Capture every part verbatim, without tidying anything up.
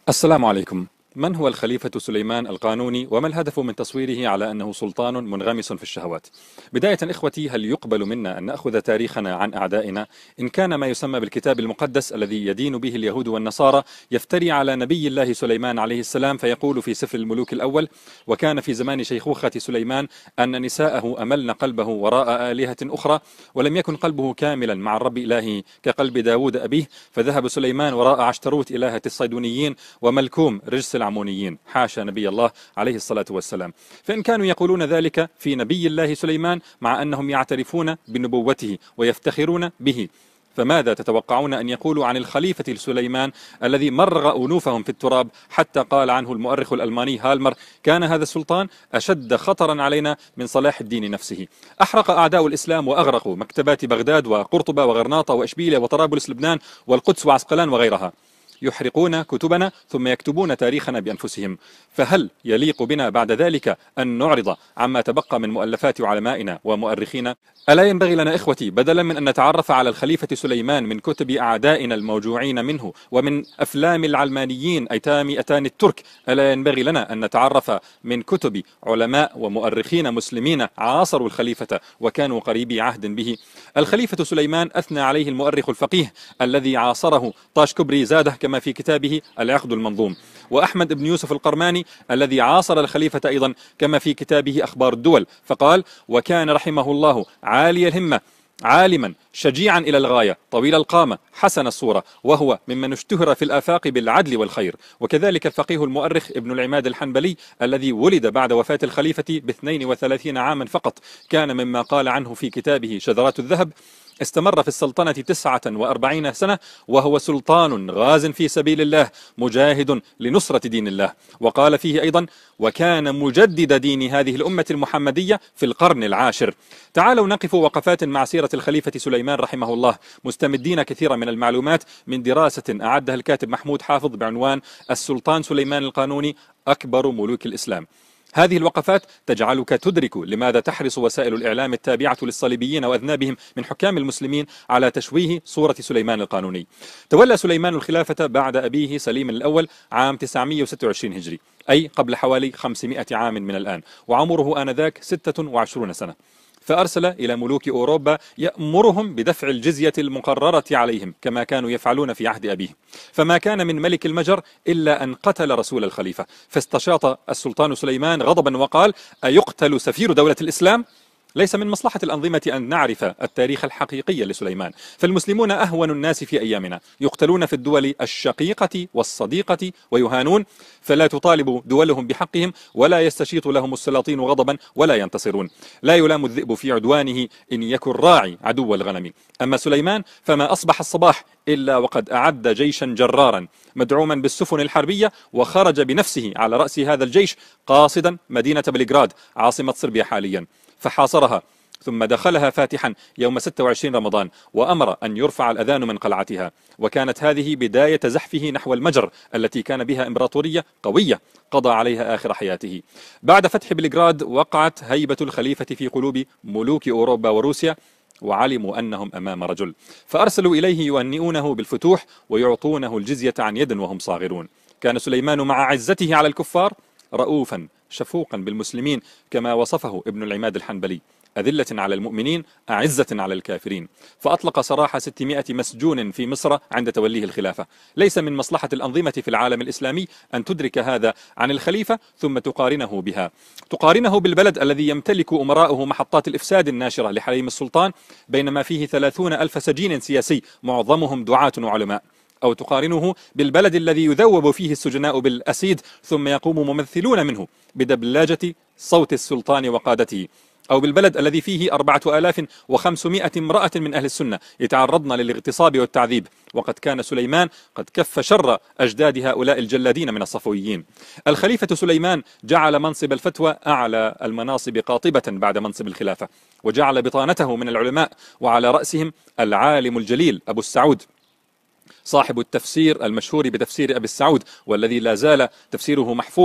السلام عليكم. من هو الخليفة سليمان القانوني، وما الهدف من تصويره على أنه سلطان منغمس في الشهوات؟ بداية إخوتي، هل يقبل منا أن نأخذ تاريخنا عن أعدائنا؟ إن كان ما يسمى بالكتاب المقدس الذي يدين به اليهود والنصارى يفتري على نبي الله سليمان عليه السلام، فيقول في سفر الملوك الأول: وكان في زمان شيخوخة سليمان أن نساءه أملن قلبه وراء آلهة أخرى، ولم يكن قلبه كاملا مع الرب إلهه كقلب داود أبيه، فذهب سليمان وراء عشتروت إلهة الصيدونيين وملكوم رجس العمونيين. حاشا نبي الله عليه الصلاة والسلام. فإن كانوا يقولون ذلك في نبي الله سليمان مع أنهم يعترفون بنبوته ويفتخرون به، فماذا تتوقعون أن يقولوا عن الخليفة سليمان الذي مرغ أنوفهم في التراب، حتى قال عنه المؤرخ الألماني هالمر: كان هذا السلطان أشد خطرا علينا من صلاح الدين نفسه. أحرق أعداء الإسلام وأغرقوا مكتبات بغداد وقرطبة وغرناطة وإشبيلية وطرابلس لبنان والقدس وعسقلان وغيرها. يحرقون كتبنا ثم يكتبون تاريخنا بأنفسهم. فهل يليق بنا بعد ذلك أن نعرض عما تبقى من مؤلفات علمائنا ومؤرخينا؟ ألا ينبغي لنا إخوتي، بدلا من أن نتعرف على الخليفة سليمان من كتب أعدائنا الموجوعين منه ومن أفلام العلمانيين أيتام أتان الترك، ألا ينبغي لنا أن نتعرف من كتب علماء ومؤرخين مسلمين عاصروا الخليفة وكانوا قريبي عهد به؟ الخليفة سليمان أثنى عليه المؤرخ الفقيه الذي عاصره طاشكبري زاده كما في كتابه العقد المنظوم، وأحمد بن يوسف القرماني الذي عاصر الخليفة أيضا كما في كتابه أخبار الدول، فقال: وكان رحمه الله عالي الهمة، عالما شجيعا إلى الغاية، طويل القامة، حسن الصورة، وهو ممن اشتهر في الآفاق بالعدل والخير. وكذلك الفقيه المؤرخ ابن العماد الحنبلي الذي ولد بعد وفاة الخليفة باثنين وثلاثين عاما فقط، كان مما قال عنه في كتابه شذرات الذهب: استمر في السلطنة تسعة وأربعين سنة وهو سلطان غاز في سبيل الله مجاهد لنصرة دين الله. وقال فيه أيضا: وكان مجدد دين هذه الأمة المحمدية في القرن العاشر. تعالوا نقف وقفات مع سيرة الخليفة سليمان رحمه الله، مستمدين كثيرا من المعلومات من دراسة أعدها الكاتب محمود حافظ بعنوان السلطان سليمان القانوني أكبر ملوك الإسلام. هذه الوقفات تجعلك تدرك لماذا تحرص وسائل الإعلام التابعة للصليبيين وأذنابهم من حكام المسلمين على تشويه صورة سليمان القانوني. تولى سليمان الخلافة بعد أبيه سليم الأول عام تسعمئة وستة وعشرين هجري، أي قبل حوالي خمسمئة عام من الآن، وعمره آنذاك ستة وعشرين سنة. فأرسل إلى ملوك أوروبا يأمرهم بدفع الجزية المقررة عليهم كما كانوا يفعلون في عهد أبيه. فما كان من ملك المجر إلا أن قتل رسول الخليفة، فاستشاط السلطان سليمان غضبا وقال: أيقتل سفير دولة الإسلام؟ ليس من مصلحة الأنظمة أن نعرف التاريخ الحقيقي لسليمان، فالمسلمون أهون الناس في أيامنا، يقتلون في الدول الشقيقة والصديقة ويهانون، فلا تطالب دولهم بحقهم، ولا يستشيط لهم السلاطين غضبا ولا ينتصرون. لا يلام الذئب في عدوانه إن يكن راعي عدو الغنم. أما سليمان فما أصبح الصباح إلا وقد أعد جيشا جرارا مدعوما بالسفن الحربية، وخرج بنفسه على رأس هذا الجيش قاصدا مدينة بلغراد عاصمة صربيا حاليا، فحاصرها ثم دخلها فاتحا يوم ستة وعشرين رمضان، وأمر أن يرفع الأذان من قلعتها. وكانت هذه بداية زحفه نحو المجر التي كان بها إمبراطورية قوية قضى عليها آخر حياته. بعد فتح بلغراد وقعت هيبة الخليفة في قلوب ملوك أوروبا وروسيا، وعلموا أنهم أمام رجل، فأرسلوا إليه يهنئونه بالفتوح ويعطونه الجزية عن يد وهم صاغرون. كان سليمان مع عزته على الكفار رؤوفا شفوقا بالمسلمين كما وصفه ابن العماد الحنبلي: أذلة على المؤمنين أعزة على الكافرين. فأطلق سراح ستمائة مسجون في مصر عند توليه الخلافة. ليس من مصلحة الأنظمة في العالم الإسلامي أن تدرك هذا عن الخليفة ثم تقارنه بها، تقارنه بالبلد الذي يمتلك أمراؤه محطات الإفساد الناشرة لحريم السلطان، بينما فيه ثلاثون ألف سجين سياسي معظمهم دعاة وعلماء، أو تقارنه بالبلد الذي يذوب فيه السجناء بالأسيد ثم يقوم ممثلون منه بدبلاجة صوت السلطان وقادته، أو بالبلد الذي فيه أربعة آلاف وخمسمائة امرأة من أهل السنة يتعرضن للاغتصاب والتعذيب، وقد كان سليمان قد كف شر أجداد هؤلاء الجلادين من الصفويين. الخليفة سليمان جعل منصب الفتوى أعلى المناصب قاطبة بعد منصب الخلافة، وجعل بطانته من العلماء، وعلى رأسهم العالم الجليل أبو السعود صاحب التفسير المشهور بتفسير أبي السعود، والذي لا زال تفسيره محفوظا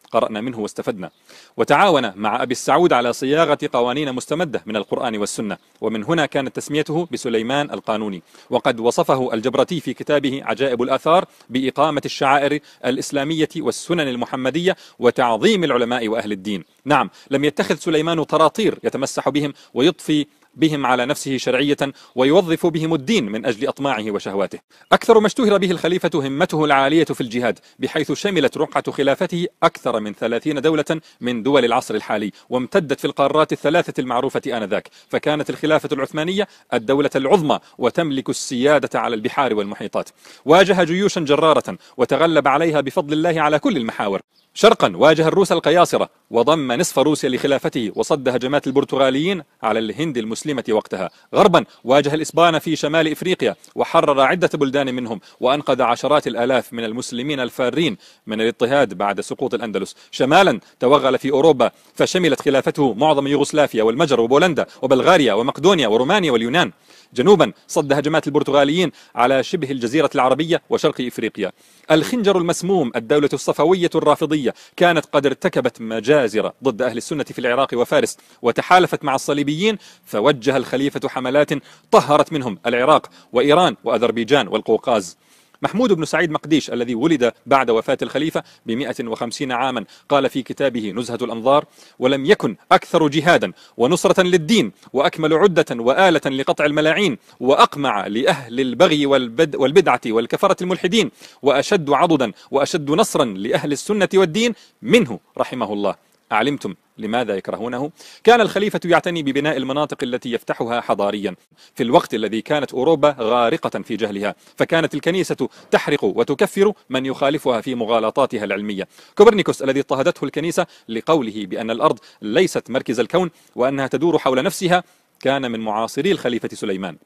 قرأنا منه واستفدنا. وتعاون مع أبي السعود على صياغة قوانين مستمدة من القرآن والسنة، ومن هنا كانت تسميته بسليمان القانوني. وقد وصفه الجبرتي في كتابه عجائب الآثار بإقامة الشعائر الإسلامية والسنن المحمدية وتعظيم العلماء وأهل الدين. نعم، لم يتخذ سليمان طراطير يتمسح بهم ويضفي بهم على نفسه شرعية ويوظف بهم الدين من أجل أطماعه وشهواته. أكثر ما اشتهر به الخليفة همته العالية في الجهاد، بحيث شملت رقعة خلافته أكثر من ثلاثين دولة من دول العصر الحالي، وامتدت في القارات الثلاثة المعروفة آنذاك. فكانت الخلافة العثمانية الدولة العظمى وتملك السيادة على البحار والمحيطات. واجه جيوشا جرارة وتغلب عليها بفضل الله على كل المحاور. شرقا واجه الروس القياصرة وضم نصف روسيا لخلافته وصد هجمات البرتغاليين على الهند المسلمة وقتها. غربا واجه الإسبان في شمال إفريقيا وحرر عدة بلدان منهم، وأنقذ عشرات الآلاف من المسلمين الفارين من الاضطهاد بعد سقوط الأندلس. شمالا توغل في أوروبا فشملت خلافته معظم يوغوسلافيا والمجر وبولندا وبلغاريا ومقدونيا ورومانيا واليونان. جنوبا صد هجمات البرتغاليين على شبه الجزيرة العربية وشرق إفريقيا. الخنجر المسموم الدولة الصفوية الرافضية كانت قد ارتكبت مجازر ضد أهل السنة في العراق وفارس، وتحالفت مع الصليبيين، فوجه الخليفة حملات طهرت منهم العراق وإيران وأذربيجان والقوقاز. محمود بن سعيد مقديش الذي ولد بعد وفاة الخليفة بمئة وخمسين عاما قال في كتابه نزهة الأنظار: ولم يكن أكثر جهادا ونصرة للدين وأكمل عدة وآلة لقطع الملاعين وأقمع لأهل البغي والبد والبدعة والكفرة الملحدين وأشد عضدا وأشد نصرا لأهل السنة والدين منه رحمه الله. أعلمتم لماذا يكرهونه؟ كان الخليفة يعتني ببناء المناطق التي يفتحها حضاريا في الوقت الذي كانت أوروبا غارقة في جهلها، فكانت الكنيسة تحرق وتكفر من يخالفها في مغالطاتها العلمية. كوبرنيكوس الذي اضطهدته الكنيسة لقوله بأن الأرض ليست مركز الكون وأنها تدور حول نفسها كان من معاصري الخليفة سليمان.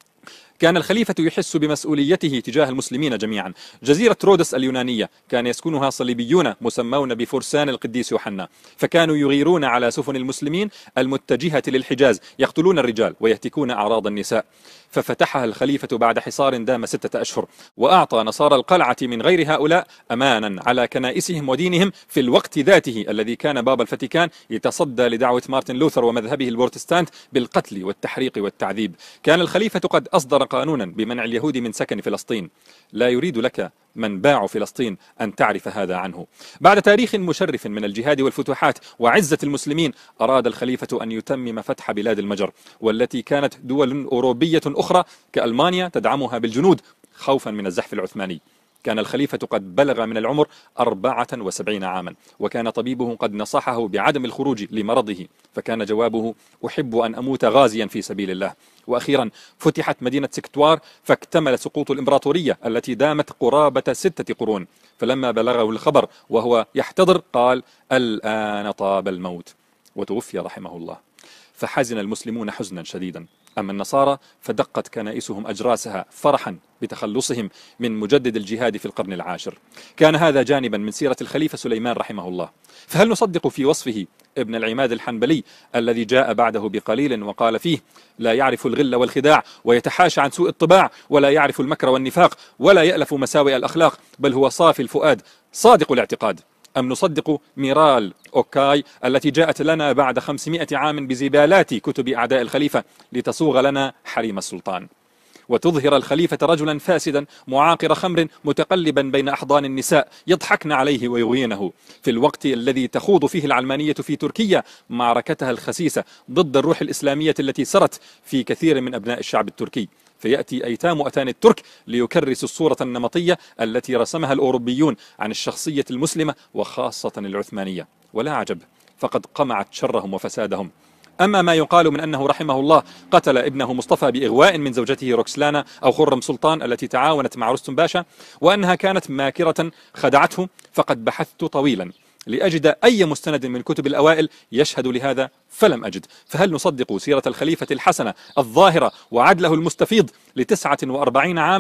كان الخليفة يحس بمسؤوليته تجاه المسلمين جميعا. جزيرة رودس اليونانية كان يسكنها صليبيون مسمون بفرسان القديس يوحنا، فكانوا يغيرون على سفن المسلمين المتجهة للحجاز، يقتلون الرجال ويهتكون أعراض النساء. ففتحها الخليفة بعد حصار دام ستة أشهر، وأعطى نصارى القلعة من غير هؤلاء أمانا على كنائسهم ودينهم في الوقت ذاته الذي كان بابا الفاتيكان يتصدى لدعوة مارتن لوثر ومذهبه البروتستانت بالقتل والتحريق والتعذيب. كان الخليفة قد أصدر قانونا بمنع اليهود من سكن فلسطين. لا يريد لك من باع فلسطين أن تعرف هذا عنه. بعد تاريخ مشرف من الجهاد والفتوحات وعزة المسلمين، أراد الخليفة أن يتمم فتح بلاد المجر، والتي كانت دول أوروبية أخرى كألمانيا تدعمها بالجنود خوفا من الزحف العثماني. كان الخليفة قد بلغ من العمر أربعة وسبعين عاما، وكان طبيبه قد نصحه بعدم الخروج لمرضه، فكان جوابه: أحب أن أموت غازيا في سبيل الله. وأخيرا فتحت مدينة سكتوار، فاكتمل سقوط الإمبراطورية التي دامت قرابة ستة قرون. فلما بلغه الخبر وهو يحتضر قال: الآن طاب الموت، وتوفي رحمه الله. فحزن المسلمون حزنا شديدا. أما النصارى فدقت كنائسهم أجراسها فرحا بتخلصهم من مجدد الجهاد في القرن العاشر. كان هذا جانبا من سيرة الخليفة سليمان رحمه الله. فهل نصدق في وصفه ابن العماد الحنبلي الذي جاء بعده بقليل وقال فيه: لا يعرف الغل والخداع ويتحاشى عن سوء الطباع ولا يعرف المكر والنفاق ولا يألف مساوئ الأخلاق، بل هو صافي الفؤاد صادق الاعتقاد؟ أم نصدق ميرال أوكاي التي جاءت لنا بعد خمسمائة عام بزبالات كتب أعداء الخليفة لتصوغ لنا حريم السلطان، وتظهر الخليفة رجلا فاسدا معاقر خمر متقلبا بين أحضان النساء يضحكن عليه ويغوينه، في الوقت الذي تخوض فيه العلمانية في تركيا معركتها الخسيسة ضد الروح الإسلامية التي سرت في كثير من أبناء الشعب التركي. فيأتي أيتام أتان الترك ليكرسوا الصورة النمطية التي رسمها الأوروبيون عن الشخصية المسلمة وخاصة العثمانية، ولا عجب، فقد قمعت شرهم وفسادهم. أما ما يقال من أنه رحمه الله قتل ابنه مصطفى بإغواء من زوجته روكسلانا أو خرم سلطان التي تعاونت مع رستم باشا، وأنها كانت ماكرة خدعته، فقد بحثت طويلا لأجد أي مستند من كتب الأوائل يشهد لهذا فلم أجد. فهل نصدق سيرة الخليفة الحسنة الظاهرة وعدله المستفيض لتسعة وأربعين عاما،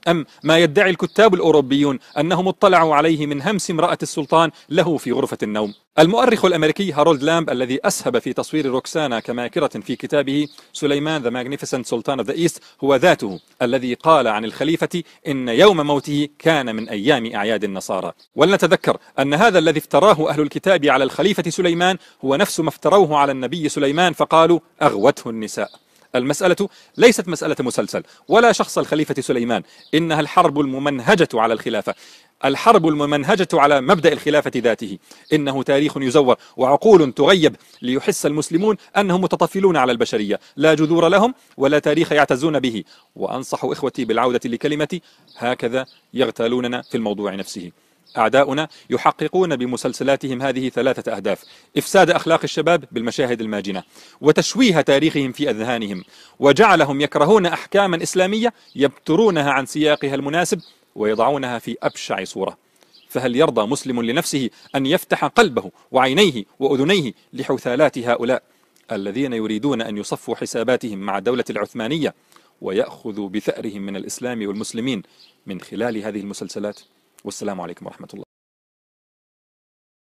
أم ما يدعي الكتاب الأوروبيون أنهم اطلعوا عليه من همس امرأة السلطان له في غرفة النوم؟ المؤرخ الأمريكي هارولد لامب الذي أسهب في تصوير روكسانا كماكرة في كتابه سليمان ذا ماغنيفيسنت سلطان اوف ذا ايست هو ذاته الذي قال عن الخليفة إن يوم موته كان من أيام أعياد النصارى. ولنتذكر أن هذا الذي افتراه أهل الكتاب على الخليفة سليمان هو نفس ما افتروه على النبي سليمان فقالوا أغوته النساء. المسألة ليست مسألة مسلسل ولا شخص الخليفة سليمان، إنها الحرب الممنهجة على الخلافة، الحرب الممنهجة على مبدأ الخلافة ذاته. إنه تاريخ يزور وعقول تغيب ليحس المسلمون أنهم متطفلون على البشرية، لا جذور لهم ولا تاريخ يعتزون به. وأنصح إخوتي بالعودة لكلمتي، هكذا يغتالوننا في الموضوع نفسه. أعداؤنا يحققون بمسلسلاتهم هذه ثلاثة أهداف: إفساد أخلاق الشباب بالمشاهد الماجنة، وتشويه تاريخهم في أذهانهم، وجعلهم يكرهون أحكاما إسلامية يبترونها عن سياقها المناسب ويضعونها في أبشع صورة. فهل يرضى مسلم لنفسه أن يفتح قلبه وعينيه وأذنيه لحثالات هؤلاء الذين يريدون أن يصفوا حساباتهم مع الدولة العثمانية ويأخذوا بثأرهم من الإسلام والمسلمين من خلال هذه المسلسلات؟ والسلام عليكم ورحمة الله.